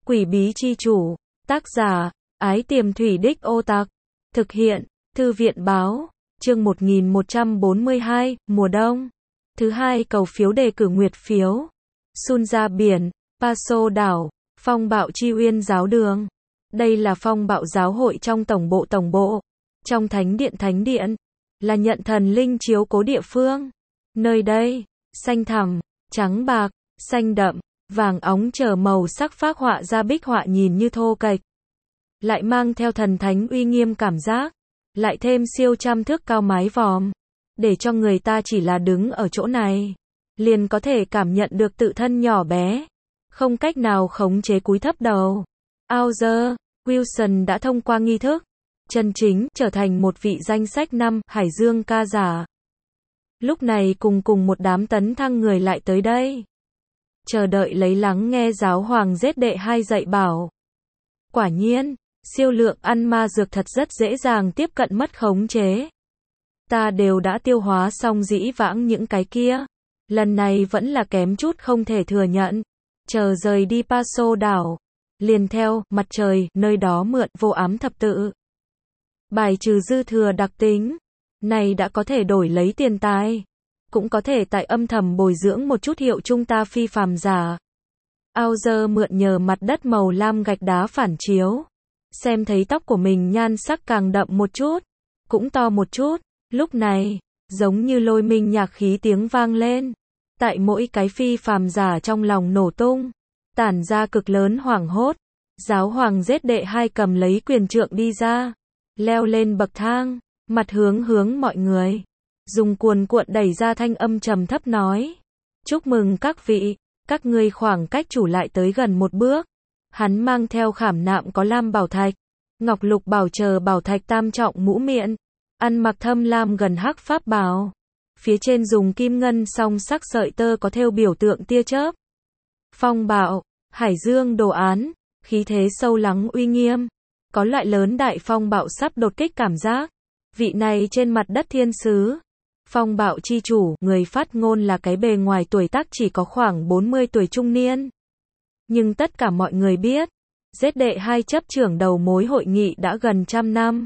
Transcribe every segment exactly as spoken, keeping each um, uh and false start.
Quỷ bí chi chủ, tác giả, Ái Tiềm Thủy Đích Ô Tặc, thực hiện, Thư viện báo, chương một nghìn một trăm bốn mươi hai, mùa đông. Thứ hai cầu phiếu đề cử nguyệt phiếu. Sun ra biển, Paso đảo, phong bạo chi uyên giáo đường. Đây là phong bạo giáo hội trong tổng bộ tổng bộ. Trong thánh điện thánh điện, là nhận thần linh chiếu cố địa phương. Nơi đây, xanh thẳm, trắng bạc, xanh đậm, vàng óng chờ màu sắc phác họa ra bích họa nhìn như thô kệch. Lại mang theo thần thánh uy nghiêm cảm giác. Lại thêm siêu trăm thước cao mái vòm. Để cho người ta chỉ là đứng ở chỗ này. Liền có thể cảm nhận được tự thân nhỏ bé. Không cách nào khống chế cúi thấp đầu. Author, Wilson đã thông qua nghi thức. Chân chính trở thành một vị danh sách năm Hải Dương ca giả. Lúc này cùng cùng một đám tấn thăng người lại tới đây. Chờ đợi lấy lắng nghe giáo hoàng giết đệ hai dạy bảo. Quả nhiên, siêu lượng ăn ma dược thật rất dễ dàng tiếp cận mất khống chế. Ta đều đã tiêu hóa xong dĩ vãng những cái kia. Lần này vẫn là kém chút không thể thừa nhận. Chờ rời đi Paso đảo. Liền theo, mặt trời, nơi đó mượn vô ám thập tự. Bài trừ dư thừa đặc tính. Này đã có thể đổi lấy tiền tài. Cũng có thể tại âm thầm bồi dưỡng một chút hiệu chung ta phi phàm giả. Author mượn nhờ mặt đất màu lam gạch đá phản chiếu. Xem thấy tóc của mình nhan sắc càng đậm một chút. Cũng to một chút. Lúc này, giống như lôi minh nhạc khí tiếng vang lên. Tại mỗi cái phi phàm giả trong lòng nổ tung. Tản ra cực lớn hoảng hốt. Giáo hoàng giết đệ hai cầm lấy quyền trượng đi ra. Leo lên bậc thang. Mặt hướng hướng mọi người. Dùng cuồn cuộn đẩy ra thanh âm trầm thấp nói. Chúc mừng các vị. Các ngươi khoảng cách chủ lại tới gần một bước. Hắn mang theo khảm nạm có lam bảo thạch. Ngọc lục bảo chờ bảo thạch tam trọng mũ miệng. Ăn mặc thâm lam gần hắc pháp bào. Phía trên dùng kim ngân song sắc sợi tơ có thêu biểu tượng tia chớp. Phong bạo, hải dương đồ án, khí thế sâu lắng uy nghiêm. Có loại lớn đại phong bạo sắp đột kích cảm giác. Vị này trên mặt đất thiên sứ. Phong bạo chi chủ, người phát ngôn là cái bề ngoài tuổi tác chỉ có khoảng bốn mươi tuổi trung niên. Nhưng tất cả mọi người biết, giết đệ hai chấp trưởng đầu mối hội nghị đã gần trăm năm.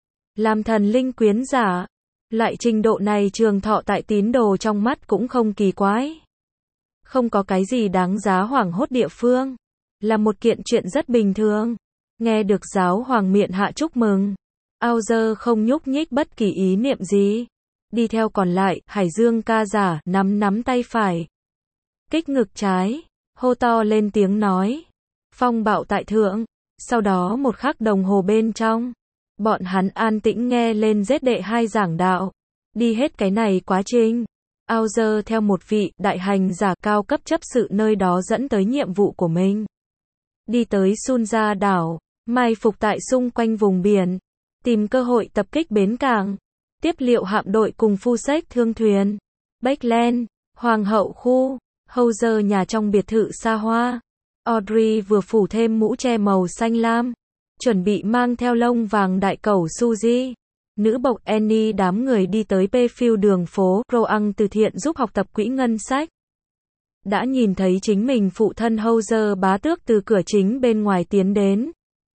Làm thần linh quyến giả, loại trình độ này trường thọ tại tín đồ trong mắt cũng không kỳ quái. Không có cái gì đáng giá hoảng hốt địa phương. Là một kiện chuyện rất bình thường. Nghe được giáo hoàng miệng hạ chúc mừng. Author không nhúc nhích bất kỳ ý niệm gì. Đi theo còn lại, Hải Dương ca giả, nắm nắm tay phải. Kích ngực trái, hô to lên tiếng nói. Phong bạo tại thượng. Sau đó một khắc đồng hồ bên trong. Bọn hắn an tĩnh nghe lên giết đệ hai giảng đạo. Đi hết cái này quá trình. Author theo một vị đại hành giả cao cấp chấp sự nơi đó dẫn tới nhiệm vụ của mình. Đi tới Sun ra đảo. Mai phục tại xung quanh vùng biển. Tìm cơ hội tập kích bến cảng. Tiếp liệu hạm đội cùng phu sách thương thuyền. Backland, Hoàng hậu khu, Hauser nhà trong biệt thự xa hoa. Audrey vừa phủ thêm mũ che màu xanh lam. Chuẩn bị mang theo lông vàng đại cẩu Suzy. Nữ bộc Annie đám người đi tới Payfield đường phố Roang từ thiện giúp học tập quỹ ngân sách. Đã nhìn thấy chính mình phụ thân Hauser bá tước từ cửa chính bên ngoài tiến đến.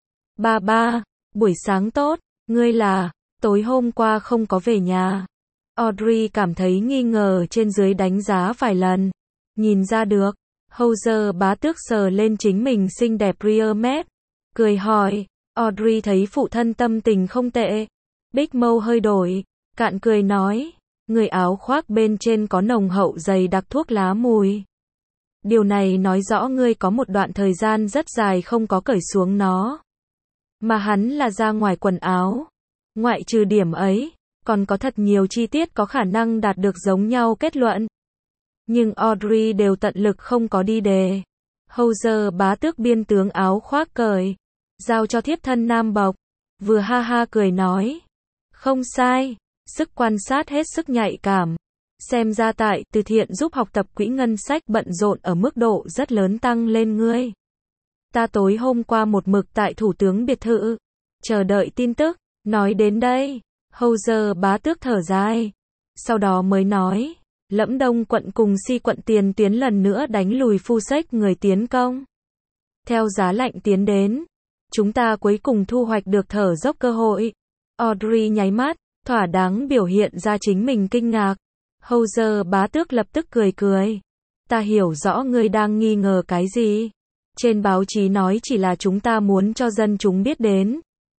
Ba ba, buổi sáng tốt, ngươi là, tối hôm qua không có về nhà. Audrey cảm thấy nghi ngờ trên dưới đánh giá vài lần. Nhìn ra được, Hauser bá tước sờ lên chính mình xinh đẹp rear mép. Cười hỏi, Audrey thấy phụ thân tâm tình không tệ. Big mâu hơi đổi, cạn cười nói, người áo khoác bên trên có nồng hậu dày đặc thuốc lá mùi. Điều này nói rõ ngươi có một đoạn thời gian rất dài không có cởi xuống nó. Mà hắn là ra ngoài quần áo. Ngoại trừ điểm ấy, còn có thật nhiều chi tiết có khả năng đạt được giống nhau kết luận. Nhưng Audrey đều tận lực không có đi đề. Hauser bá tước biên tướng áo khoác cởi. Giao cho thiếp thân nam bộc. Vừa ha ha cười nói. Không sai. Sức quan sát hết sức nhạy cảm. Xem ra tại từ thiện giúp học tập quỹ ngân sách bận rộn ở mức độ rất lớn tăng lên ngươi. Ta tối hôm qua một mực tại thủ tướng biệt thự. Chờ đợi tin tức. Nói đến đây. Hauser bá tước thở dài. Sau đó mới nói. Lẫm Đông quận cùng Si quận tiền tuyến lần nữa đánh lùi phu sách người tiến công. Theo giá lạnh tiến đến, chúng ta cuối cùng thu hoạch được thở dốc cơ hội. Audrey nháy mắt, thỏa đáng biểu hiện ra chính mình kinh ngạc. Howzer bá tước lập tức cười cười. Ta hiểu rõ ngươi đang nghi ngờ cái gì. Trên báo chí nói chỉ là chúng ta muốn cho dân chúng biết đến.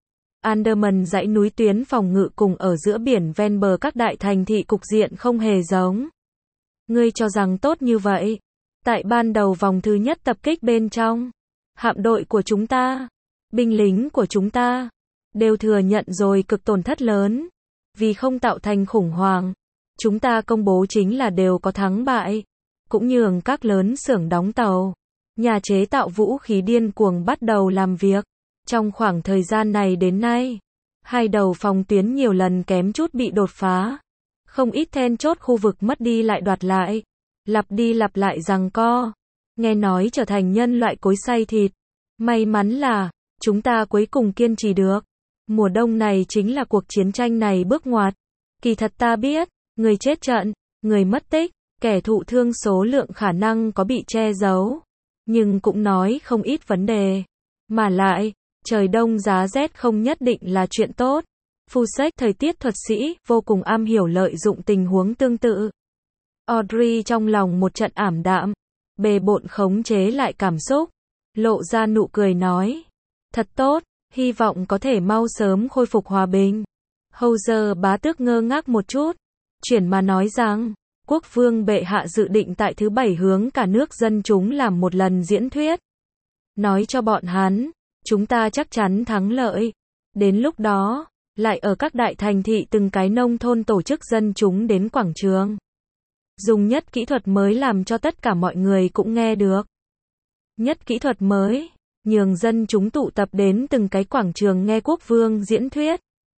Andaman dãy núi tuyến phòng ngự cùng ở giữa biển ven bờ các đại thành thị cục diện không hề giống. Ngươi cho rằng tốt như vậy. Tại ban đầu vòng thứ nhất tập kích bên trong, hạm đội của chúng ta, binh lính của chúng ta, đều thừa nhận rồi cực tổn thất lớn. Vì không tạo thành khủng hoảng, chúng ta công bố chính là đều có thắng bại. Cũng nhường các lớn xưởng đóng tàu, nhà chế tạo vũ khí điên cuồng bắt đầu làm việc. Trong khoảng thời gian này đến nay, hai đầu phòng tuyến nhiều lần kém chút bị đột phá. Không ít then chốt khu vực mất đi lại đoạt lại. Lặp đi lặp lại giằng co. Nghe nói trở thành nhân loại cối xay thịt. May mắn là, chúng ta cuối cùng kiên trì được. Mùa đông này chính là cuộc chiến tranh này bước ngoặt. Kỳ thật ta biết, người chết trận, người mất tích, kẻ thụ thương số lượng khả năng có bị che giấu. Nhưng cũng nói không ít vấn đề. Mà lại, trời đông giá rét không nhất định là chuyện tốt. Fusek, thời tiết thuật sĩ, vô cùng am hiểu lợi dụng tình huống tương tự. Audrey trong lòng một trận ảm đạm, bề bộn khống chế lại cảm xúc, lộ ra nụ cười nói. Thật tốt, hy vọng có thể mau sớm khôi phục hòa bình. Howzer bá tước ngơ ngác một chút, chuyển mà nói rằng, quốc vương bệ hạ dự định tại thứ bảy hướng cả nước dân chúng làm một lần diễn thuyết. Nói cho bọn hắn, chúng ta chắc chắn thắng lợi. Đến lúc đó, lại ở các đại thành thị từng cái nông thôn tổ chức dân chúng đến quảng trường. Dùng nhất kỹ thuật mới làm cho tất cả mọi người cũng nghe được. Nhất kỹ thuật mới, nhường dân chúng tụ tập đến từng cái quảng trường nghe quốc vương diễn thuyết.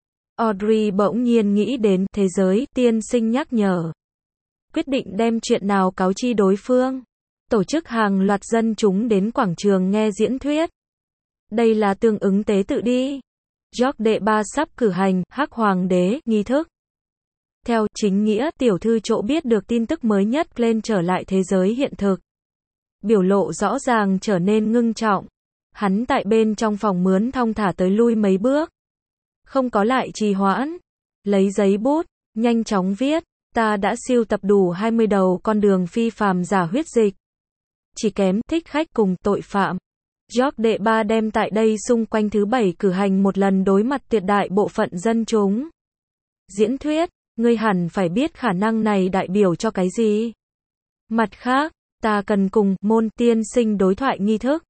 Audrey bỗng nhiên nghĩ đến thế giới, tiên sinh nhắc nhở. Quyết định đem chuyện nào cáo chi đối phương. Tổ chức hàng loạt dân chúng đến quảng trường nghe diễn thuyết. Đây là tương ứng tế tự đi. George đệ ba sắp cử hành Hắc Hoàng đế nghi thức. Theo chính nghĩa, tiểu thư chỗ biết được tin tức mới nhất lên trở lại thế giới hiện thực. Biểu lộ rõ ràng trở nên ngưng trọng. Hắn tại bên trong phòng mướn thong thả tới lui mấy bước. Không có lại trì hoãn. Lấy giấy bút, nhanh chóng viết. Ta đã sưu tập đủ hai mươi đầu con đường phi phàm giả huyết dịch. Chỉ kém thích khách cùng tội phạm. George đệ ba đem tại đây xung quanh thứ bảy cử hành một lần đối mặt tuyệt đại bộ phận dân chúng. Diễn thuyết, ngươi hẳn phải biết khả năng này đại biểu cho cái gì. Mặt khác, ta cần cùng môn tiên sinh đối thoại nghi thức.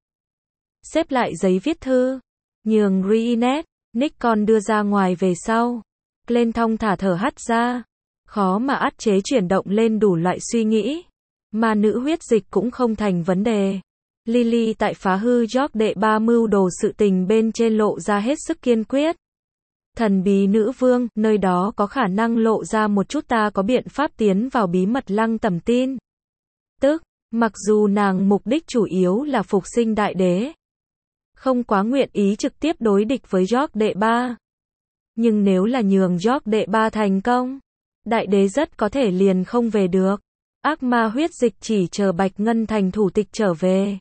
Xếp lại giấy viết thư, nhường Reenet, Nikon đưa ra ngoài về sau. Glenn thong thả thở hắt ra. Khó mà ắt chế chuyển động lên đủ loại suy nghĩ. Mà nữ huyết dịch cũng không thành vấn đề. Lily tại phá hư George đệ ba mưu đồ sự tình bên trên lộ ra hết sức kiên quyết. Thần bí nữ vương, nơi đó có khả năng lộ ra một chút ta có biện pháp tiến vào bí mật lăng tẩm tin. Tức, mặc dù nàng mục đích chủ yếu là phục sinh đại đế. Không quá nguyện ý trực tiếp đối địch với George đệ ba. Nhưng nếu là nhường George đệ ba thành công, đại đế rất có thể liền không về được. Ác ma huyết dịch chỉ chờ Bạch Ngân thành thủ tịch trở về.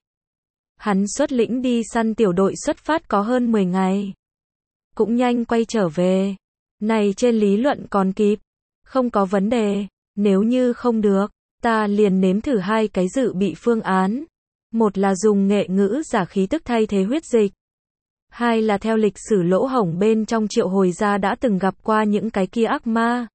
Hắn xuất lĩnh đi săn tiểu đội xuất phát có hơn mười ngày. Cũng nhanh quay trở về. Này trên lý luận còn kịp. Không có vấn đề. Nếu như không được, ta liền nếm thử hai cái dự bị phương án. Một là dùng nghệ ngữ giả khí tức thay thế huyết dịch. Hai là theo lịch sử lỗ hổng bên trong triệu hồi gia đã từng gặp qua những cái kia ác ma.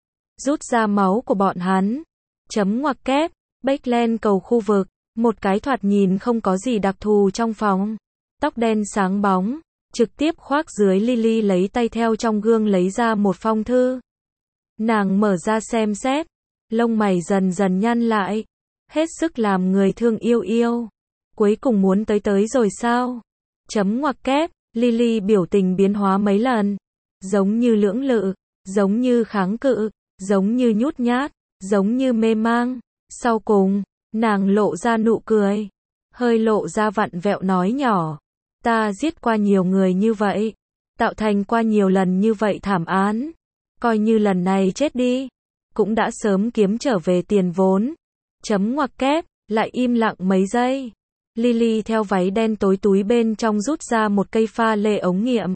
Rút ra máu của bọn hắn. Chấm ngoặc kép, Backland cầu khu vực. Một cái thoạt nhìn không có gì đặc thù trong phòng. Tóc đen sáng bóng. Trực tiếp khoác dưới Lily lấy tay theo trong gương lấy ra một phong thư. Nàng mở ra xem xét. Lông mày dần dần nhăn lại. Hết sức làm người thương yêu yêu. Cuối cùng muốn tới tới rồi sao? Chấm ngoặc kép, Lily biểu tình biến hóa mấy lần. Giống như lưỡng lự, giống như kháng cự, giống như nhút nhát, giống như mê mang. Sau cùng, nàng lộ ra nụ cười. Hơi lộ ra vặn vẹo nói nhỏ. Ta giết qua nhiều người như vậy. Tạo thành qua nhiều lần như vậy thảm án. Coi như lần này chết đi. Cũng đã sớm kiếm trở về tiền vốn. Chấm ngoặc kép, lại im lặng mấy giây. Lily theo váy đen tối túi bên trong rút ra một cây pha lê ống nghiệm.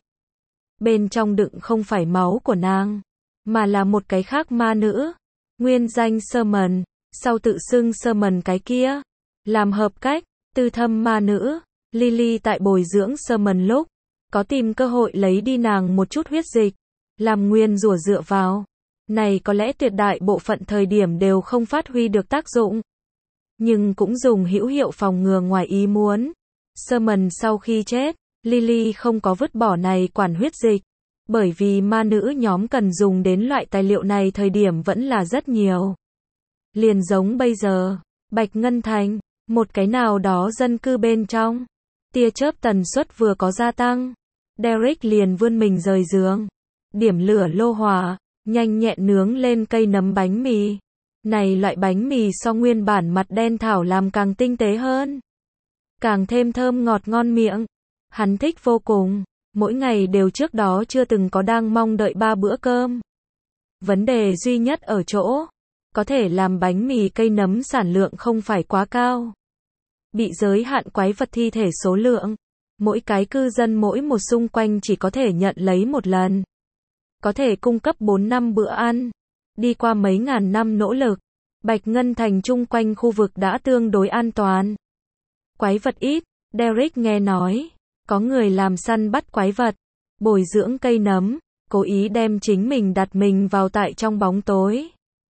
Bên trong đựng không phải máu của nàng, mà là một cái khác ma nữ. Nguyên danh Sherman, sau tự xưng Sherman cái kia. Làm hợp cách, tư thâm ma nữ. Lily tại bồi dưỡng Sherman lúc có tìm cơ hội lấy đi nàng một chút huyết dịch, làm nguyên rủa dựa vào. Này có lẽ tuyệt đại bộ phận thời điểm đều không phát huy được tác dụng, nhưng cũng dùng hữu hiệu phòng ngừa ngoài ý muốn. Sherman sau khi chết, Lily không có vứt bỏ này quản huyết dịch, bởi vì ma nữ nhóm cần dùng đến loại tài liệu này thời điểm vẫn là rất nhiều. Liền giống bây giờ, Bạch Ngân Thành, một cái nào đó dân cư bên trong, tia chớp tần suất vừa có gia tăng, Derek liền vươn mình rời giường, điểm lửa lô hỏa, nhanh nhẹn nướng lên cây nấm bánh mì. Này loại bánh mì so nguyên bản mặt đen thảo làm càng tinh tế hơn, càng thêm thơm ngọt ngon miệng. Hắn thích vô cùng, mỗi ngày đều trước đó chưa từng có đang mong đợi ba bữa cơm. Vấn đề duy nhất ở chỗ, có thể làm bánh mì cây nấm sản lượng không phải quá cao. Bị giới hạn quái vật thi thể số lượng, mỗi cái cư dân mỗi một xung quanh chỉ có thể nhận lấy một lần. Có thể cung cấp bốn năm bữa ăn. Đi qua mấy ngàn năm nỗ lực, Bạch Ngân Thành chung quanh khu vực đã tương đối an toàn. Quái vật ít, Derek nghe nói, có người làm săn bắt quái vật, bồi dưỡng cây nấm, cố ý đem chính mình đặt mình vào tại trong bóng tối.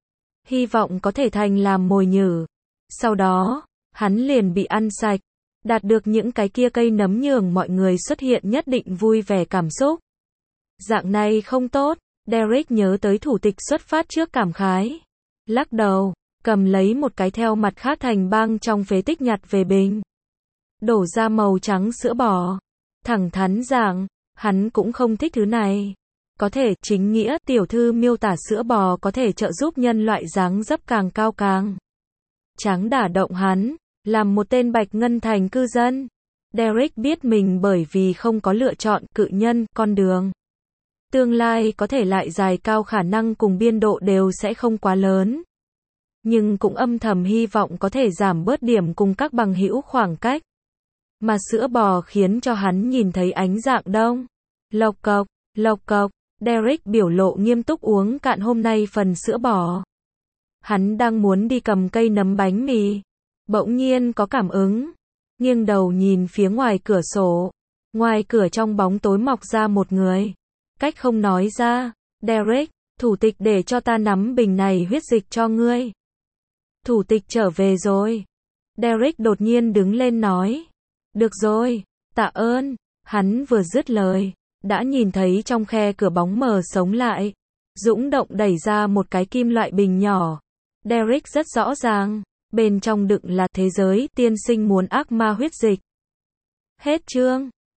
Hy vọng có thể thành làm mồi nhử. Sau đó, hắn liền bị ăn sạch, đạt được những cái kia cây nấm nhường mọi người xuất hiện nhất định vui vẻ cảm xúc. Dạng này không tốt, Derek nhớ tới thủ tịch xuất phát trước cảm khái. Lắc đầu, cầm lấy một cái theo mặt khác thành băng trong phế tích nhặt về bình. Đổ ra màu trắng sữa bò. Thẳng thắn rằng, hắn cũng không thích thứ này. Có thể, chính nghĩa, tiểu thư miêu tả sữa bò có thể trợ giúp nhân loại dáng dấp càng cao càng trắng đả động hắn, làm một tên Bạch Ngân Thành cư dân. Derek biết mình bởi vì không có lựa chọn cự nhân, con đường. Tương lai có thể lại dài cao khả năng cùng biên độ đều sẽ không quá lớn. Nhưng cũng âm thầm hy vọng có thể giảm bớt điểm cùng các bằng hữu khoảng cách. Mà sữa bò khiến cho hắn nhìn thấy ánh dạng đông. Lộc cộc, lộc cộc, Derek biểu lộ nghiêm túc uống cạn hôm nay phần sữa bò. Hắn đang muốn đi cầm cây nấm bánh mì. Bỗng nhiên có cảm ứng. Nghiêng đầu nhìn phía ngoài cửa sổ. Ngoài cửa trong bóng tối mọc ra một người. Cách không nói ra, Derek, thủ tịch để cho ta nắm bình này huyết dịch cho ngươi. Thủ tịch trở về rồi. Derek đột nhiên đứng lên nói. Được rồi, tạ ơn. Hắn vừa dứt lời, đã nhìn thấy trong khe cửa bóng mờ sống lại. Dũng động đẩy ra một cái kim loại bình nhỏ. Derek rất rõ ràng, bên trong đựng là thế giới tiên sinh muốn ác ma huyết dịch. Hết chương.